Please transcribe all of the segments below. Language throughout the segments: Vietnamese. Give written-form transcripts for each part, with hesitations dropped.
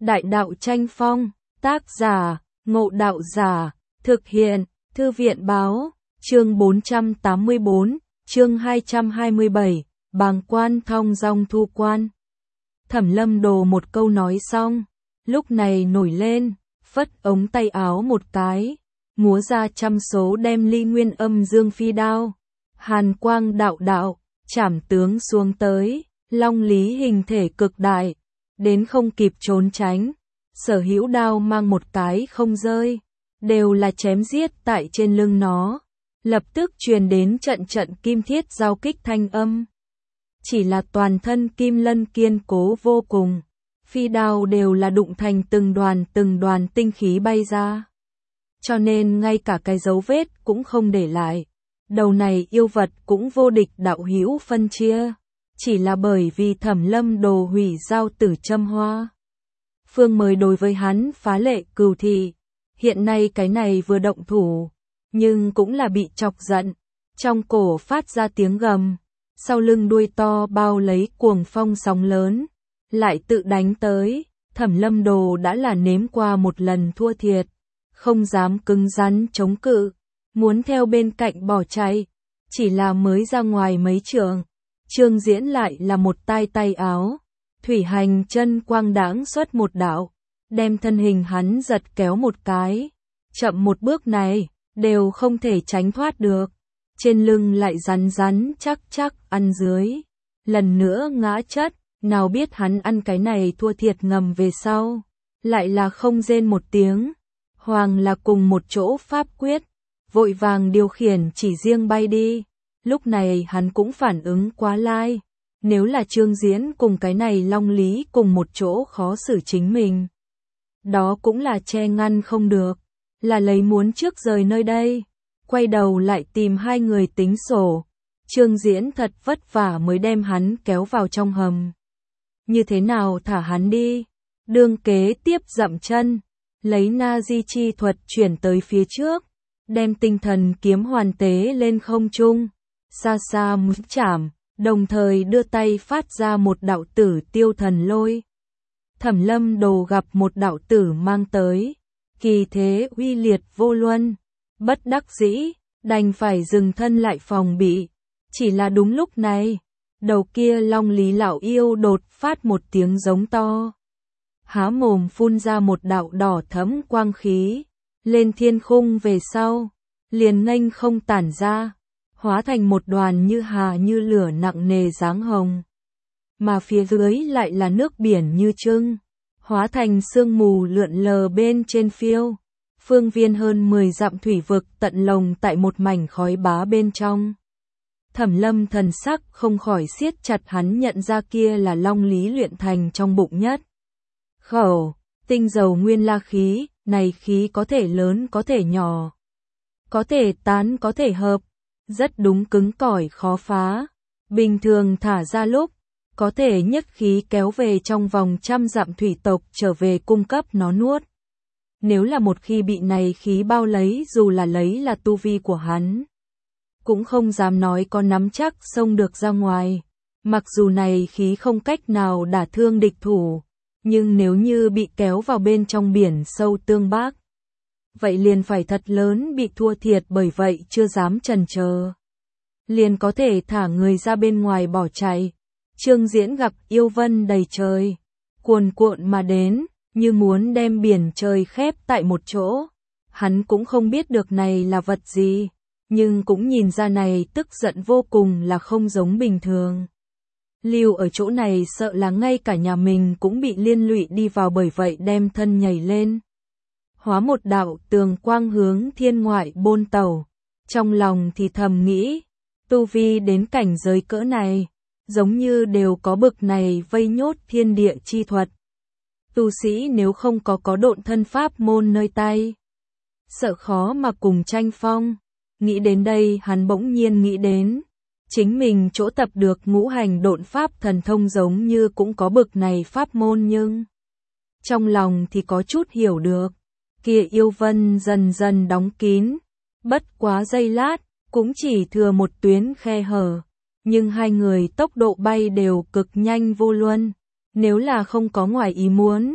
Đại đạo tranh phong, tác giả, Ngộ Đạo Giả, thực hiện, Thư viện báo, chương 484, chương 227, bàng quan thong dong thu quan. Thẩm Lâm Đồ một câu nói xong, lúc này nổi lên, phất ống tay áo một cái, múa ra trăm số đem ly nguyên âm dương phi đao, hàn quang đạo đạo, chảm tướng xuống tới, long lý hình thể cực đại, đến không kịp trốn tránh, sở hữu đao mang một cái không rơi, đều là chém giết tại trên lưng nó, lập tức truyền đến trận trận kim thiết giao kích thanh âm. Chỉ là toàn thân kim lân kiên cố vô cùng, phi đao đều là đụng thành từng đoàn tinh khí bay ra. Cho nên ngay cả cái dấu vết cũng không để lại. Đầu này yêu vật cũng vô địch đạo hữu phân chia, chỉ là bởi vì Thẩm Lâm Đồ hủy giao tử châm hoa. Phương mới đối với hắn phá lệ cừu thị, hiện nay cái này vừa động thủ, nhưng cũng là bị chọc giận, trong cổ phát ra tiếng gầm, sau lưng đuôi to bao lấy cuồng phong sóng lớn, lại tự đánh tới. Thẩm Lâm Đồ đã là nếm qua một lần thua thiệt, không dám cứng rắn chống cự, muốn theo bên cạnh bỏ chạy, chỉ là mới ra ngoài mấy trường, Trương Diễn lại là một tay áo, thủy hành chân quang đãng xuất một đạo, đem thân hình hắn giật kéo một cái, chậm một bước này, đều không thể tránh thoát được, trên lưng lại rắn chắc ăn dưới, lần nữa ngã chất, nào biết hắn ăn cái này thua thiệt ngầm về sau, lại là không rên một tiếng, hoàng là cùng một chỗ pháp quyết, vội vàng điều khiển chỉ riêng bay đi, lúc này hắn cũng phản ứng quá lai, nếu là Trương Diễn cùng cái này long lý cùng một chỗ khó xử chính mình. Đó cũng là che ngăn không được, là lấy muốn trước rời nơi đây, quay đầu lại tìm hai người tính sổ, Trương Diễn thật vất vả mới đem hắn kéo vào trong hầm. Như thế nào thả hắn đi, đương kế tiếp dậm chân, lấy na di chi thuật chuyển tới phía trước, đem tinh thần kiếm hoàn tế lên không trung, xa xa múa chảm, đồng thời đưa tay phát ra một đạo tử tiêu thần lôi. Thẩm Lâm Đồ gặp một đạo tử mang tới, kỳ thế uy liệt vô luân, bất đắc dĩ, đành phải dừng thân lại phòng bị, chỉ là đúng lúc này, đầu kia long lý lão yêu đột phát một tiếng giống to. Há mồm phun ra một đạo đỏ thẫm quang khí, lên thiên khung về sau, liền nghênh không tản ra, hóa thành một đoàn như hà như lửa nặng nề dáng hồng. Mà phía dưới lại là nước biển như trưng, hóa thành sương mù lượn lờ bên trên phiêu, phương viên hơn 10 dặm thủy vực tận lồng tại một mảnh khói bá bên trong. Thẩm Lâm thần sắc không khỏi siết chặt, hắn nhận ra kia là long lý luyện thành trong bụng nhất khẩu, tinh dầu nguyên la khí, này khí có thể lớn có thể nhỏ, có thể tán có thể hợp, rất đúng cứng cỏi khó phá, bình thường thả ra lúc, có thể nhất khí kéo về trong vòng trăm dặm thủy tộc trở về cung cấp nó nuốt. Nếu là một khi bị này khí bao lấy, dù là lấy là tu vi của hắn, cũng không dám nói có nắm chắc xông được ra ngoài. Mặc dù này khí không cách nào đả thương địch thủ, nhưng nếu như bị kéo vào bên trong biển sâu tương bác, vậy liền phải thật lớn bị thua thiệt, bởi vậy chưa dám chần chờ, liền có thể thả người ra bên ngoài bỏ chạy. Trương Diễn gặp yêu vân đầy trời, cuồn cuộn mà đến, như muốn đem biển trời khép tại một chỗ. Hắn cũng không biết được này là vật gì, nhưng cũng nhìn ra này tức giận vô cùng là không giống bình thường. Lưu ở chỗ này sợ là ngay cả nhà mình cũng bị liên lụy đi vào, bởi vậy đem thân nhảy lên, hóa một đạo tường quang hướng thiên ngoại bôn tẩu. Trong lòng thì thầm nghĩ, tu vi đến cảnh giới cỡ này, giống như đều có bực này vây nhốt thiên địa chi thuật. Tu sĩ nếu không có độn thân pháp môn nơi tay, sợ khó mà cùng tranh phong. Nghĩ đến đây hắn bỗng nhiên nghĩ đến, chính mình chỗ tập được ngũ hành độn pháp thần thông giống như cũng có bực này pháp môn, nhưng trong lòng thì có chút hiểu được. Kia yêu vân dần dần đóng kín, bất quá giây lát, cũng chỉ thừa một tuyến khe hở, nhưng hai người tốc độ bay đều cực nhanh vô luân, nếu là không có ngoài ý muốn,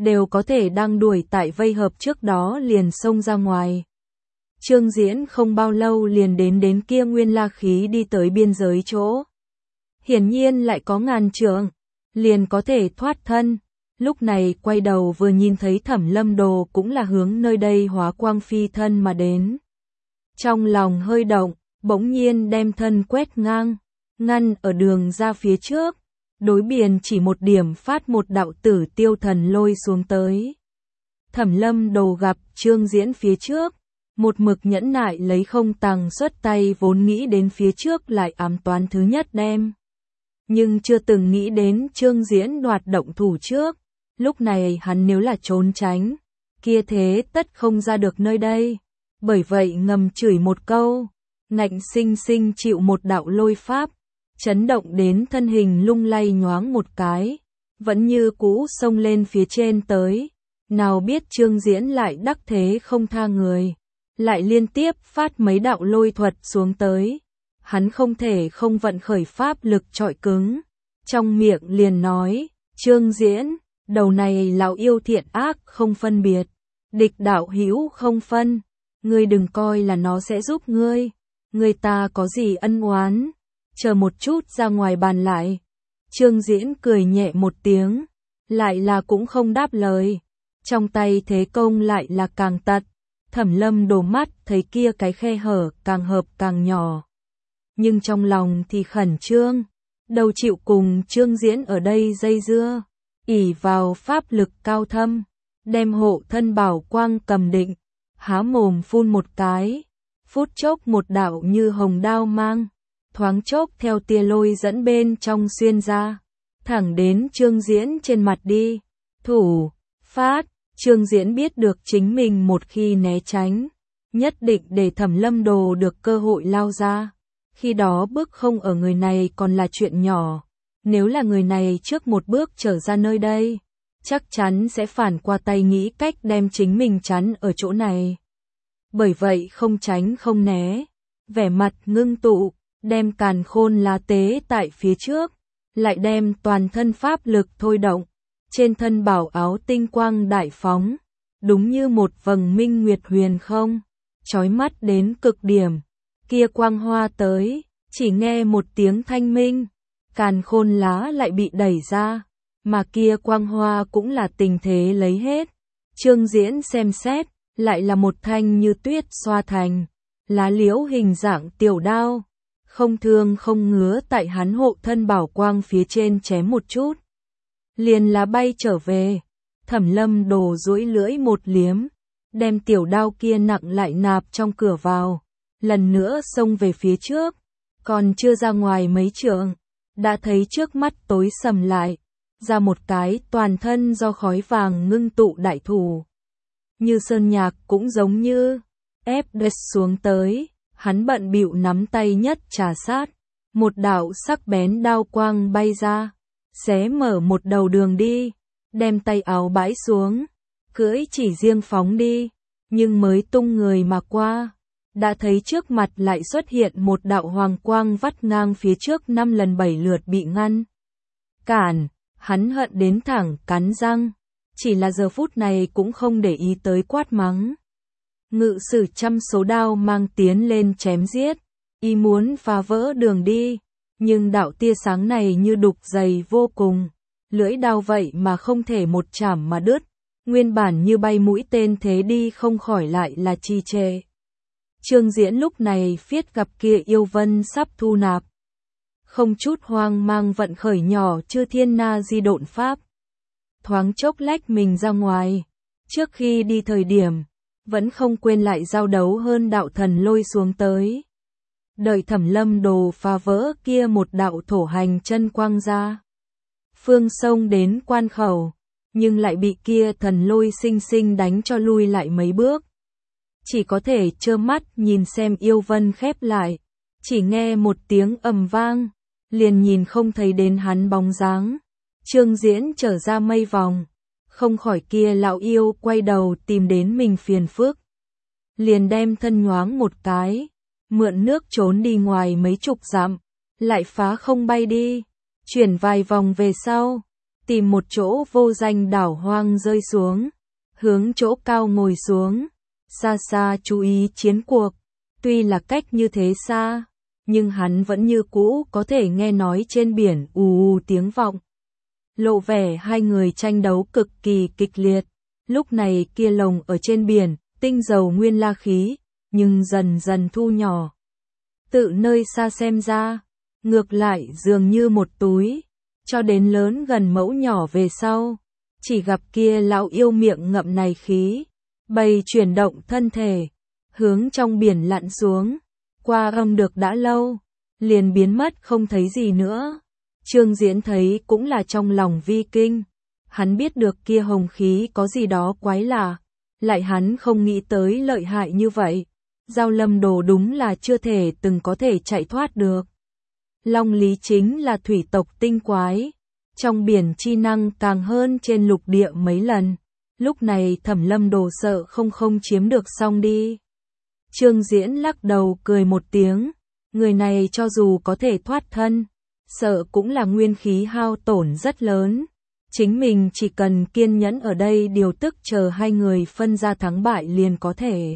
đều có thể đang đuổi tại vây hợp trước đó liền xông ra ngoài. Trương Diễn không bao lâu liền đến kia nguyên la khí đi tới biên giới chỗ. Hiển nhiên lại có ngàn trượng, liền có thể thoát thân. Lúc này quay đầu vừa nhìn thấy Thẩm Lâm Đồ cũng là hướng nơi đây hóa quang phi thân mà đến. Trong lòng hơi động, bỗng nhiên đem thân quét ngang, ngăn ở đường ra phía trước. Đối biển chỉ một điểm phát một đạo tử tiêu thần lôi xuống tới. Thẩm Lâm Đồ gặp Trương Diễn phía trước, một mực nhẫn nại lấy không tàng xuất tay vốn nghĩ đến phía trước lại ám toán thứ nhất đem. Nhưng chưa từng nghĩ đến Trương Diễn đoạt động thủ trước, lúc này hắn nếu là trốn tránh, kia thế tất không ra được nơi đây. Bởi vậy ngầm chửi một câu, ngạnh sinh sinh chịu một đạo lôi pháp, chấn động đến thân hình lung lay nhoáng một cái, vẫn như cũ xông lên phía trên tới. Nào biết Trương Diễn lại đắc thế không tha người, lại liên tiếp phát mấy đạo lôi thuật xuống tới. Hắn không thể không vận khởi pháp lực trọi cứng, trong miệng liền nói, Trương Diễn, đầu này lão yêu thiện ác không phân biệt, địch đạo hữu không phân, ngươi đừng coi là nó sẽ giúp ngươi, người ta có gì ân oán, chờ một chút ra ngoài bàn lại. Trương Diễn cười nhẹ một tiếng, lại là cũng không đáp lời, trong tay thế công lại là càng tật. Thẩm Lâm Đồ mắt thấy kia cái khe hở càng hợp càng nhỏ, nhưng trong lòng thì khẩn trương, đâu chịu cùng Trương Diễn ở đây dây dưa, ỷ vào pháp lực cao thâm, đem hộ thân bảo quang cầm định, há mồm phun một cái, phút chốc một đạo như hồng đao mang, thoáng chốc theo tia lôi dẫn bên trong xuyên ra, thẳng đến Trương Diễn trên mặt đi. Thủ, phát, Trương Diễn biết được chính mình một khi né tránh, nhất định để Thẩm Lâm Đồ được cơ hội lao ra. Khi đó bước không ở người này còn là chuyện nhỏ, nếu là người này trước một bước trở ra nơi đây, chắc chắn sẽ phản qua tay nghĩ cách đem chính mình chắn ở chỗ này. Bởi vậy không tránh không né, vẻ mặt ngưng tụ, đem càn khôn lá tế tại phía trước, lại đem toàn thân pháp lực thôi động, trên thân bảo áo tinh quang đại phóng, đúng như một vầng minh nguyệt huyền không, chói mắt đến cực điểm. Kia quang hoa tới, chỉ nghe một tiếng thanh minh, càn khôn lá lại bị đẩy ra, mà kia quang hoa cũng là tình thế lấy hết. Trương Diễn xem xét, lại là một thanh như tuyết xoa thành, lá liễu hình dạng tiểu đao, không thương không ngứa tại hắn hộ thân bảo quang phía trên chém một chút, liền lá bay trở về. Thẩm Lâm Đồ duỗi lưỡi một liếm, đem tiểu đao kia nặng lại nạp trong cửa vào, lần nữa xông về phía trước, còn chưa ra ngoài mấy trượng, đã thấy trước mắt tối sầm lại, ra một cái toàn thân do khói vàng ngưng tụ đại thủ. Như sơn nhạc cũng giống như ép đứt xuống tới, hắn bận bịu nắm tay nhất trà sát, một đạo sắc bén đao quang bay ra, xé mở một đầu đường đi, đem tay áo bãi xuống, cưỡi chỉ riêng phóng đi, nhưng mới tung người mà qua, đã thấy trước mặt lại xuất hiện một đạo hoàng quang vắt ngang phía trước 5 lần 7 lượt bị ngăn cản, hắn hận đến thẳng cắn răng, chỉ là giờ phút này cũng không để ý tới quát mắng. Ngự sử trăm số đao mang tiến lên chém giết, ý muốn phá vỡ đường đi, nhưng đạo tia sáng này như đục dày vô cùng, lưỡi đao vậy mà không thể một chảm mà đứt, nguyên bản như bay mũi tên thế đi không khỏi lại là trì trệ. Trương Diễn lúc này phiết gặp kia yêu vân sắp thu nạp, không chút hoang mang vận khởi nhỏ chư thiên na di độn pháp, thoáng chốc lách mình ra ngoài, trước khi đi thời điểm, vẫn không quên lại giao đấu hơn đạo thần lôi xuống tới. Đợi Thẩm Lâm Đồ phá vỡ kia một đạo thổ hành chân quang ra, phương sông đến quan khẩu, nhưng lại bị kia thần lôi sinh sinh đánh cho lui lại mấy bước. Chỉ có thể trơ mắt nhìn xem yêu vân khép lại, chỉ nghe một tiếng ầm vang, liền nhìn không thấy đến hắn bóng dáng. Trương Diễn trở ra mây vòng, không khỏi kia lão yêu quay đầu tìm đến mình phiền phức, liền đem thân nhoáng một cái, mượn nước trốn đi ngoài mấy chục dặm, lại phá không bay đi, chuyển vài vòng về sau, tìm một chỗ vô danh đảo hoang rơi xuống, hướng chỗ cao ngồi xuống, xa xa chú ý chiến cuộc. Tuy là cách như thế xa, nhưng hắn vẫn như cũ có thể nghe nói trên biển ù ù tiếng vọng. Lộ vẻ hai người tranh đấu cực kỳ kịch liệt. Lúc này kia lồng ở trên biển, tinh dầu nguyên la khí, nhưng dần dần thu nhỏ. Tự nơi xa xem ra, ngược lại dường như một túi, cho đến lớn gần mẫu nhỏ về sau. Chỉ gặp kia lão yêu miệng ngậm này khí, bầy chuyển động thân thể, hướng trong biển lặn xuống, qua âm được đã lâu, liền biến mất không thấy gì nữa. Trương Diễn thấy cũng là trong lòng vi kinh, hắn biết được kia hồng khí có gì đó quái lạ, lại hắn không nghĩ tới lợi hại như vậy. Giao Lâm Đồ đúng là chưa thể từng có thể chạy thoát được. Long lý chính là thủy tộc tinh quái, trong biển chi năng càng hơn trên lục địa mấy lần. Lúc này Thẩm Lâm Đồ sợ không chiếm được xong đi. Trương Diễn lắc đầu cười một tiếng, người này cho dù có thể thoát thân, sợ cũng là nguyên khí hao tổn rất lớn. Chính mình chỉ cần kiên nhẫn ở đây điều tức chờ hai người phân ra thắng bại liền có thể.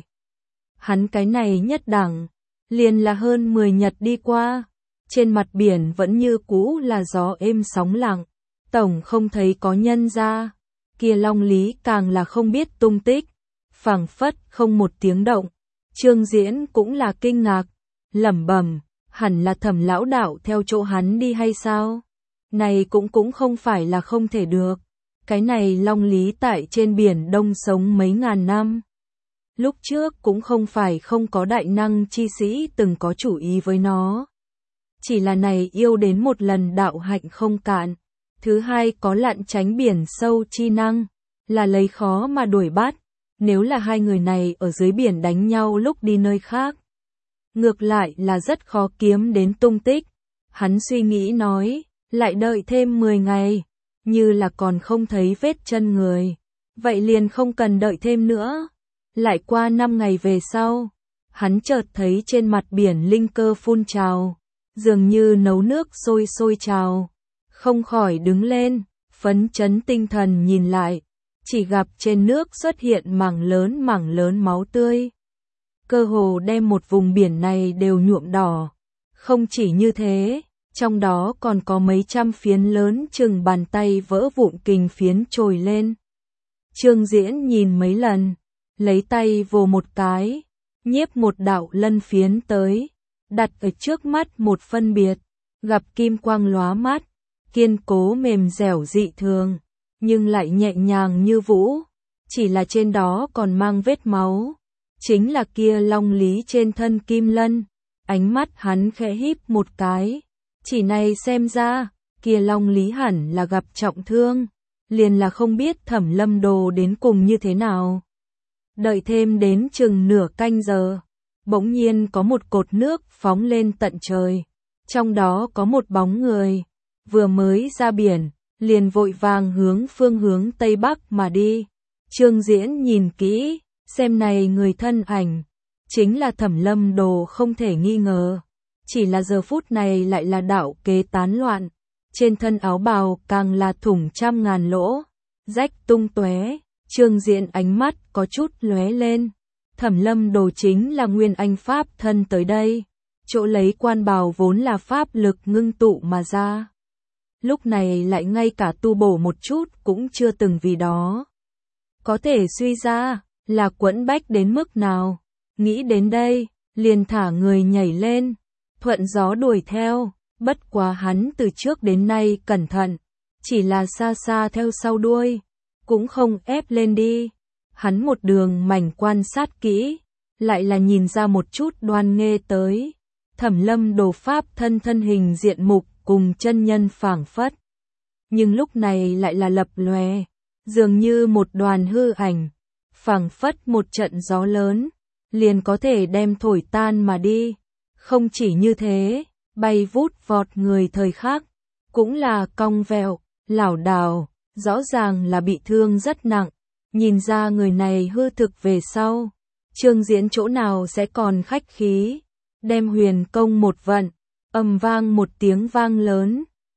Hắn cái này nhất đẳng, liền là hơn 10 nhật đi qua, trên mặt biển vẫn như cũ là gió êm sóng lặng, tổng không thấy có nhân ra, kia Long Lý càng là không biết tung tích, phảng phất không một tiếng động. Trương Diễn cũng là kinh ngạc, lẩm bẩm, hẳn là Thẩm lão đạo theo chỗ hắn đi hay sao? Này cũng không phải là không thể được, cái này Long Lý tại trên biển Đông sống mấy ngàn năm. Lúc trước cũng không phải không có đại năng chi sĩ từng có chủ ý với nó. Chỉ là này yêu đến một lần đạo hạnh không cạn. Thứ hai có lặn tránh biển sâu chi năng, là lấy khó mà đuổi bắt. Nếu là hai người này ở dưới biển đánh nhau lúc đi nơi khác, ngược lại là rất khó kiếm đến tung tích. Hắn suy nghĩ nói, lại đợi thêm 10 ngày, như là còn không thấy vết chân người. Vậy liền không cần đợi thêm nữa. Lại qua 5 ngày về sau, hắn chợt thấy trên mặt biển linh cơ phun trào, dường như nấu nước sôi trào, không khỏi đứng lên, phấn chấn tinh thần nhìn lại, chỉ gặp trên nước xuất hiện mảng lớn máu tươi, cơ hồ đem một vùng biển này đều nhuộm đỏ. Không chỉ như thế, trong đó còn có mấy trăm phiến lớn chừng bàn tay vỡ vụn kình phiến trồi lên. Trương Diễn nhìn mấy lần, lấy tay vồ một cái, nhiếp một đạo lân phiến tới, đặt ở trước mắt một phân biệt, gặp kim quang lóa mắt, kiên cố mềm dẻo dị thường, nhưng lại nhẹ nhàng như vũ, chỉ là trên đó còn mang vết máu, chính là kia Long Lý trên thân kim lân. Ánh mắt hắn khẽ híp một cái, chỉ này xem ra, kia Long Lý hẳn là gặp trọng thương, liền là không biết Thẩm Lâm Đồ đến cùng như thế nào. Đợi thêm đến chừng nửa canh giờ, bỗng nhiên có một cột nước phóng lên tận trời, trong đó có một bóng người, vừa mới ra biển, liền vội vàng hướng phương hướng Tây Bắc mà đi. Trương Diễn nhìn kỹ, xem này người thân ảnh, chính là Thẩm Lâm Đồ không thể nghi ngờ, chỉ là giờ phút này lại là đạo kế tán loạn, trên thân áo bào càng là thủng trăm ngàn lỗ, rách tung tóe. Trương Diễn ánh mắt có chút lóe lên, Thẩm Lâm Đồ chính là nguyên anh pháp thân tới đây, chỗ lấy quan bào vốn là pháp lực ngưng tụ mà ra. Lúc này lại ngay cả tu bổ một chút cũng chưa từng vì đó. Có thể suy ra, là quẫn bách đến mức nào. Nghĩ đến đây, liền thả người nhảy lên, thuận gió đuổi theo, bất quá hắn từ trước đến nay cẩn thận, chỉ là xa xa theo sau đuôi, cũng không ép lên đi. Hắn một đường mảnh quan sát kỹ, lại là nhìn ra một chút đoan nghê tới. Thẩm Lâm Đồ pháp thân hình diện mục cùng chân nhân phảng phất, nhưng lúc này lại là lập lòe, dường như một đoàn hư ảnh, phảng phất một trận gió lớn, liền có thể đem thổi tan mà đi. Không chỉ như thế, bay vút vọt người thời khắc, cũng là cong vẹo, lảo đảo, rõ ràng là bị thương rất nặng. Nhìn ra người này hư thực về sau, Trương Diễn chỗ nào sẽ còn khách khí, đem huyền công một vận, ầm vang một tiếng vang lớn,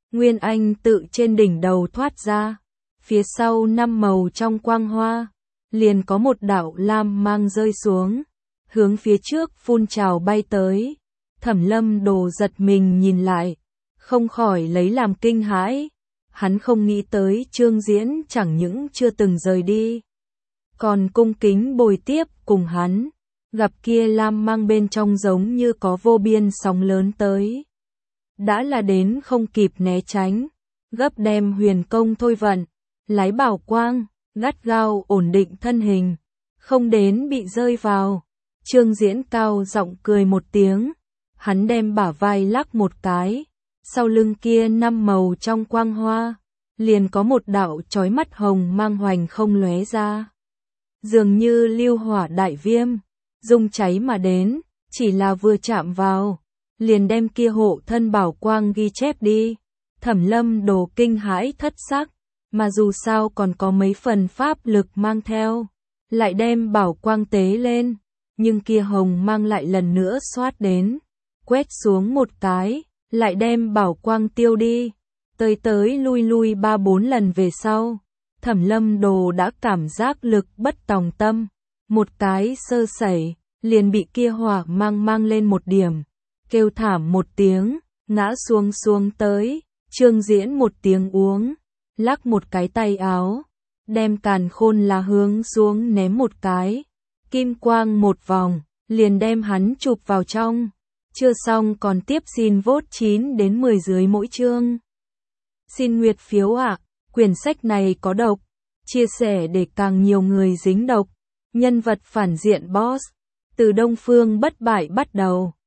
Nguyên Anh tự trên đỉnh đầu thoát ra, phía sau 5 màu trong quang hoa, liền có một đạo lam mang rơi xuống, hướng phía trước phun trào bay tới. Thẩm Lâm Đồ giật mình nhìn lại, không khỏi lấy làm kinh hãi. Hắn không nghĩ tới Trương Diễn chẳng những chưa từng rời đi, còn cung kính bồi tiếp cùng hắn. Gặp kia lam mang bên trong giống như có vô biên sóng lớn tới. Đã là đến không kịp né tránh, gấp đem huyền công thôi vận, lái bảo quang, gắt gao ổn định thân hình, không đến bị rơi vào. Trương Diễn cao giọng cười một tiếng, hắn đem bả vai lắc một cái, sau lưng kia 5 màu trong quang hoa, liền có một đạo chói mắt hồng mang hoành không lóe ra. Dường như lưu hỏa đại viêm, dung cháy mà đến, chỉ là vừa chạm vào, liền đem kia hộ thân bảo quang ghi chép đi. Thẩm Lâm Đồ kinh hãi thất sắc, mà dù sao còn có mấy phần pháp lực mang theo, lại đem bảo quang tế lên, nhưng kia hồng mang lại lần nữa xoát đến, quét xuống một cái, lại đem bảo quang tiêu đi. Tới lui lui 3-4 lần về sau, Thẩm Lâm Đồ đã cảm giác lực bất tòng tâm, một cái sơ sẩy, liền bị kia hỏa mang lên một điểm, kêu thảm một tiếng, ngã xuống tới. Trương Diễn một tiếng uống, lắc một cái tay áo, đem càn khôn lá hướng xuống ném một cái, kim quang một vòng, liền đem hắn chụp vào trong. Chưa xong còn tiếp, xin vote 9 đến 10 dưới mỗi chương. Xin nguyệt phiếu ạ, quyển sách này có độc, chia sẻ để càng nhiều người dính độc. Nhân vật phản diện boss, từ Đông Phương bất bại bắt đầu.